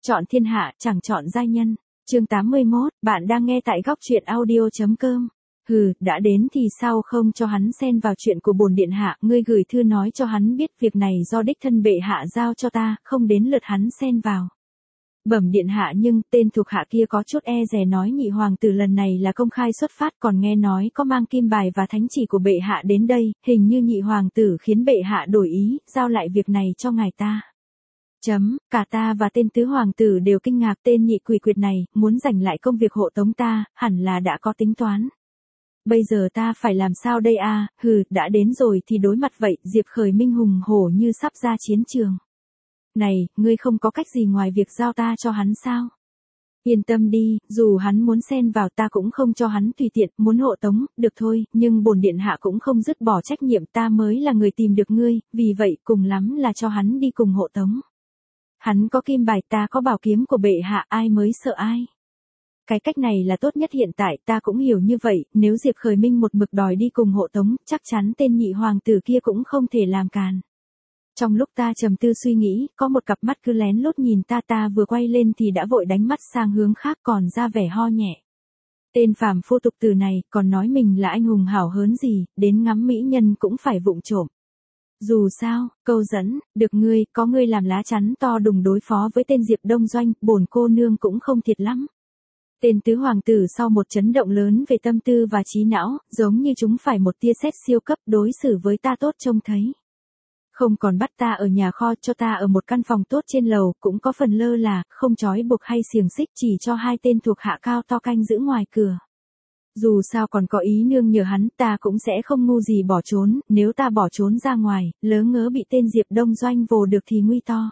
Chọn thiên hạ, chẳng chọn giai nhân. Chương 81, bạn đang nghe tại góc truyện audio.com. Hừ, đã đến thì sao không cho hắn xen vào chuyện của bổn điện hạ, ngươi gửi thư nói cho hắn biết việc này do đích thân bệ hạ giao cho ta, không đến lượt hắn xen vào. Bẩm điện hạ, nhưng tên thuộc hạ kia có chút e dè nói nhị hoàng tử lần này là công khai xuất phát, còn nghe nói có mang kim bài và thánh chỉ của bệ hạ đến đây, hình như nhị hoàng tử khiến bệ hạ đổi ý, giao lại việc này cho ngài ta. Cả ta và tên tứ hoàng tử đều kinh ngạc, tên nhị quỷ quyệt này, muốn giành lại công việc hộ tống ta, hẳn là đã có tính toán. Bây giờ ta phải làm sao đây a? Đã đến rồi thì đối mặt vậy, Diệp Khởi Minh hùng hổ như sắp ra chiến trường. Này, ngươi không có cách gì ngoài việc giao ta cho hắn sao? Yên tâm đi, dù hắn muốn xen vào ta cũng không cho hắn tùy tiện, muốn hộ tống, được thôi, nhưng bổn điện hạ cũng không dứt bỏ trách nhiệm, ta mới là người tìm được ngươi, vì vậy cùng lắm là cho hắn đi cùng hộ tống. Hắn có kim bài, ta có bảo kiếm của bệ hạ, ai mới sợ ai. Cái cách này là tốt nhất hiện tại, ta cũng hiểu như vậy, nếu Diệp Khởi Minh một mực đòi đi cùng hộ tống, chắc chắn tên nhị hoàng tử kia cũng không thể làm càn. Trong lúc ta trầm tư suy nghĩ, có một cặp mắt cứ lén lút nhìn ta vừa quay lên thì đã vội đánh mắt sang hướng khác, còn ra vẻ ho nhẹ. Tên phàm phu tục tử này, còn nói mình là anh hùng hảo hớn gì, đến ngắm mỹ nhân cũng phải vụng trộm. Dù sao, câu dẫn, được ngươi, có ngươi làm lá chắn to đùng đối phó với tên Diệp Đông Doanh, bổn cô nương cũng không thiệt lắm. Tên tứ hoàng tử sau một chấn động lớn về tâm tư và trí não, giống như chúng phải một tia sét siêu cấp, đối xử với ta tốt trông thấy. Không còn bắt ta ở nhà kho, cho ta ở một căn phòng tốt trên lầu, cũng có phần lơ là, không trói buộc hay xiềng xích, chỉ cho hai tên thuộc hạ cao to canh giữ ngoài cửa. Dù sao còn có ý nương nhờ hắn, ta cũng sẽ không ngu gì bỏ trốn, nếu ta bỏ trốn ra ngoài, lỡ ngớ bị tên Diệp Đông Doanh vồ được thì nguy to.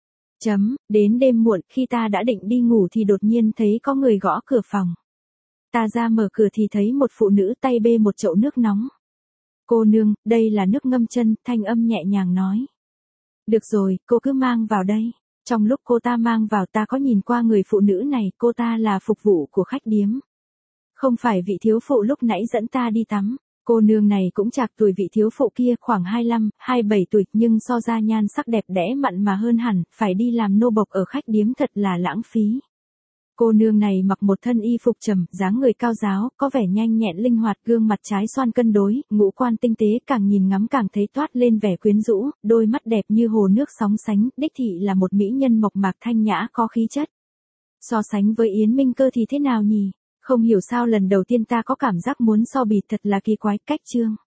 Đến đêm muộn, khi ta đã định đi ngủ thì đột nhiên thấy có người gõ cửa phòng. Ta ra mở cửa thì thấy một phụ nữ tay bê một chậu nước nóng. Cô nương, đây là nước ngâm chân, thanh âm nhẹ nhàng nói. Được rồi, cô cứ mang vào đây. Trong lúc cô ta mang vào ta có nhìn qua người phụ nữ này, cô ta là phục vụ của khách điếm. Không phải vị thiếu phụ lúc nãy dẫn ta đi tắm. Cô nương này cũng chạc tuổi vị thiếu phụ kia, khoảng 25, 27 tuổi, nhưng so ra nhan sắc đẹp đẽ mặn mà hơn hẳn, phải đi làm nô bộc ở khách điếm thật là lãng phí. Cô nương này mặc một thân y phục trầm, dáng người cao ráo, có vẻ nhanh nhẹn linh hoạt, gương mặt trái xoan cân đối, ngũ quan tinh tế, càng nhìn ngắm càng thấy toát lên vẻ quyến rũ, đôi mắt đẹp như hồ nước sóng sánh, đích thị là một mỹ nhân mộc mạc thanh nhã có khí chất. So sánh với Yến Minh Cơ thì thế nào nhỉ? Không hiểu sao lần đầu tiên ta có cảm giác muốn so bì, thật là kỳ quái, cách chương.